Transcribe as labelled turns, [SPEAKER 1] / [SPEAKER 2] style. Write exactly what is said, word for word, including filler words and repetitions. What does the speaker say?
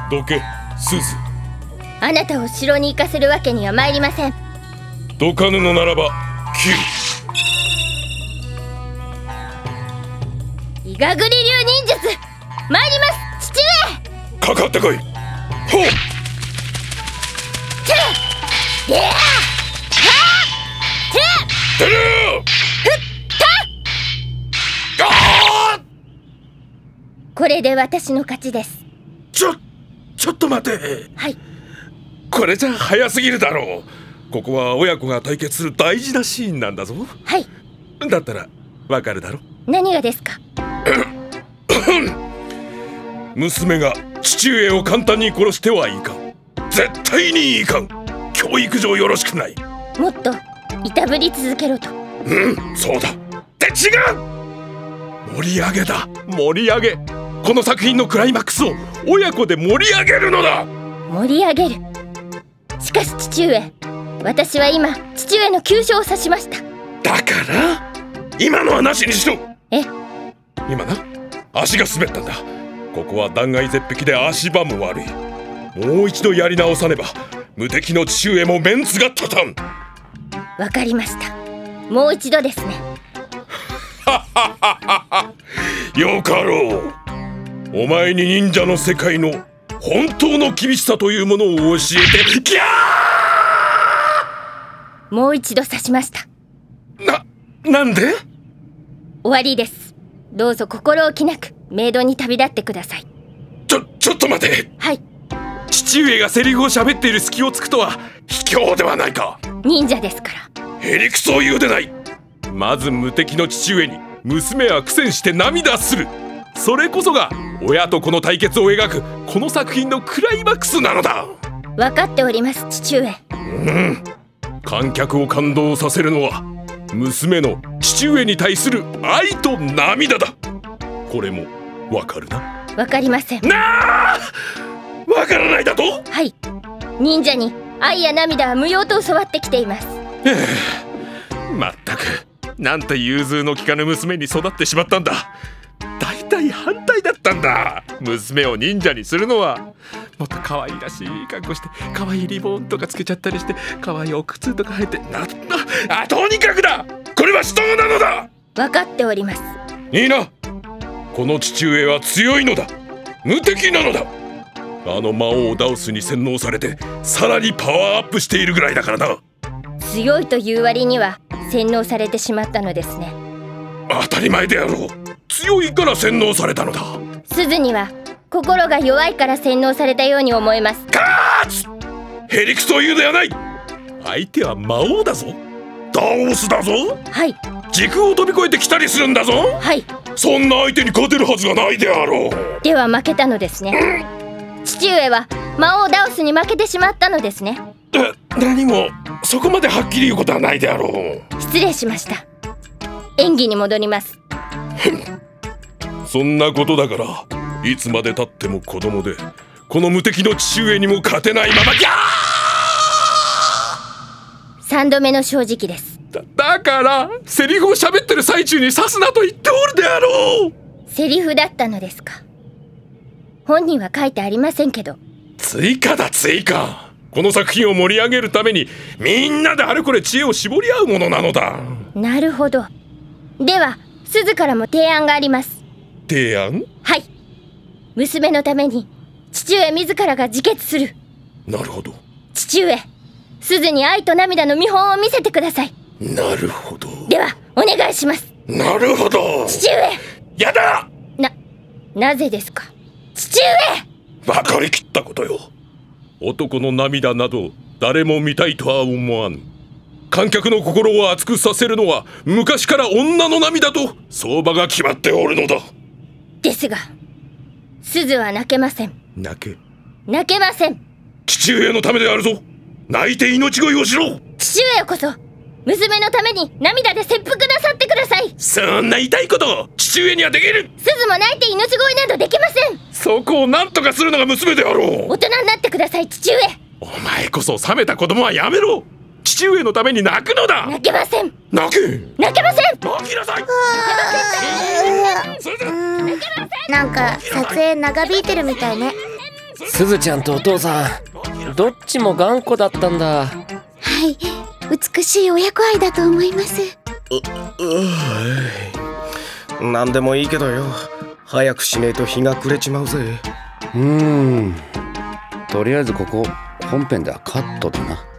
[SPEAKER 1] どけ、すず。
[SPEAKER 2] あなたを城に行かせるわけには参りません。
[SPEAKER 1] どかぬのならば切る。
[SPEAKER 2] イガグリ流忍術、参ります、父
[SPEAKER 1] か
[SPEAKER 2] 上。
[SPEAKER 1] かってこい。ほう。
[SPEAKER 2] てっ、いやー、はー、てっ、
[SPEAKER 1] 出るー。あー。
[SPEAKER 2] これで私の勝ちです。
[SPEAKER 1] ちょ、ちょっと待て。
[SPEAKER 2] はい。
[SPEAKER 1] これじゃ早すぎるだろう。ここは親子が対決する大事なシーンなんだぞ。
[SPEAKER 2] はい。
[SPEAKER 1] だったらわかるだろ。
[SPEAKER 2] 何がですか？
[SPEAKER 1] 娘が父上を簡単に殺してはいかん。絶対にいかん。教育上よろしくない。
[SPEAKER 2] もっといたぶり続けろと。
[SPEAKER 1] うん、そうだ。って違う。盛り上げだ。盛り上げ。この作品のクライマックスを親子で盛り上げるのだ。
[SPEAKER 2] 盛り上げる。しかし父上、私は今父上の急所を刺しました。
[SPEAKER 1] だから今のはなしにしろ。
[SPEAKER 2] え、
[SPEAKER 1] 今な、足が滑ったんだ。ここは断崖絶壁で足場も悪い。もう一度やり直さねば無敵の父上もメンツが立たん。
[SPEAKER 2] わかりました。もう一度ですね。
[SPEAKER 1] よかろう。お前に忍者の世界の本当の厳しさというものを教えて。ギャ
[SPEAKER 2] ー！もう一度刺しました。
[SPEAKER 1] な、なんで？
[SPEAKER 2] 終わりです。どうぞ心置きなく冥土に旅立ってください。
[SPEAKER 1] ちょ、ちょっと待て。
[SPEAKER 2] はい。
[SPEAKER 1] 父上がセリフを喋っている隙をつくとは卑怯ではないか。
[SPEAKER 2] 忍者ですから。
[SPEAKER 1] へりくそを言うでない。まず無敵の父上に娘は苦戦して涙する。それこそが親と子の対決を描くこの作品のクライマックスなのだ。
[SPEAKER 2] 分かっております、父上。
[SPEAKER 1] うん。観客を感動させるのは娘の父上に対する愛と涙だ。これもわかるな？
[SPEAKER 2] わかりません。
[SPEAKER 1] なあ、わからないだと？
[SPEAKER 2] はい。忍者に愛や涙は無用と教わってきています。
[SPEAKER 1] まったく、なんて融通の利かぬ娘に育ってしまったんだ。大体反対だったんだ。娘を忍者にするのはもっと可愛いらしい格好して、可愛いリボンとかつけちゃったりして、可愛いお靴とか履いて、なあ、とにかくだ、これは死闘なのだ。
[SPEAKER 2] 分かっております。
[SPEAKER 1] いいな。この父上は強いのだ。無敵なのだ。あの魔王ダウスに洗脳されてさらにパワーアップしているぐらいだからな。
[SPEAKER 2] 強いという割には洗脳されてしまったのですね。
[SPEAKER 1] 当たり前であろう。強いから洗脳されたのだ。
[SPEAKER 2] 鈴には心が弱いから洗脳されたように思えます。
[SPEAKER 1] カーツ！ヘリクソ言うではない。相手は魔王だぞ。ダオスだぞ。
[SPEAKER 2] はい。
[SPEAKER 1] 時空を飛び越えてきたりするんだぞ。
[SPEAKER 2] はい。
[SPEAKER 1] そんな相手に勝てるはずがないであろう。
[SPEAKER 2] では負けたのですね。父上は魔王ダオスに負けてしまったのですね。
[SPEAKER 1] え、何もそこまではっきり言うことはないであろう。
[SPEAKER 2] 失礼しました。演技に戻ります。
[SPEAKER 1] そんなことだからいつまでたっても子供で、この無敵の父上にも勝てないまま。ギャー！
[SPEAKER 2] 三度目の正直です。
[SPEAKER 1] だ, だからセリフを喋ってる最中に刺すなと言っておるであろう。
[SPEAKER 2] セリフだったのですか？本人は書いてありませんけど。
[SPEAKER 1] 追加だ、追加。この作品を盛り上げるためにみんなであれこれ知恵を絞り合うものなのだ。
[SPEAKER 2] なるほど。では鈴からも提案があります。
[SPEAKER 1] 提案？
[SPEAKER 2] はい。娘のために父上自らが自決する。な
[SPEAKER 1] るほど。
[SPEAKER 2] 父上、鈴に愛と涙の見本を見せてください。
[SPEAKER 1] なるほど。
[SPEAKER 2] ではお願いします。
[SPEAKER 1] なるほど。
[SPEAKER 2] 父上。
[SPEAKER 1] やだ。
[SPEAKER 2] な、なぜですか父
[SPEAKER 1] 上。分かりきったことよ。男の涙など誰も見たいとは思わぬ。観客の心を熱くさせるのは昔から女の涙と相場が決まっておるのだ。
[SPEAKER 2] ですが鈴は泣けません。
[SPEAKER 1] 泣け
[SPEAKER 2] 泣けません。
[SPEAKER 1] 父上のためであるぞ。泣いて命乞いをしろ。
[SPEAKER 2] 父上こそ娘のために涙で切腹なさってください。
[SPEAKER 1] そんな痛いこと父上にはできる。
[SPEAKER 2] 鈴も泣いて命乞いなどできません。
[SPEAKER 1] そこを何とかするのが娘であろう。
[SPEAKER 2] 大人になってください父上。
[SPEAKER 1] お前こそ冷めた子供はやめろ。父上のために泣くのだ。
[SPEAKER 2] 泣けません。
[SPEAKER 1] 泣け。
[SPEAKER 2] 泣けません。
[SPEAKER 1] 泣きなさい。
[SPEAKER 3] なんか撮影長引いてるみたいね。 すずちゃんとお父さんどっちも頑固だったんだ。
[SPEAKER 4] はい、美しい親子愛だと思います。
[SPEAKER 5] う、うなんでもいいけどよ、早くしねえと日が暮れちまうぜ。
[SPEAKER 3] うーん、とりあえずここ本編ではカットだな。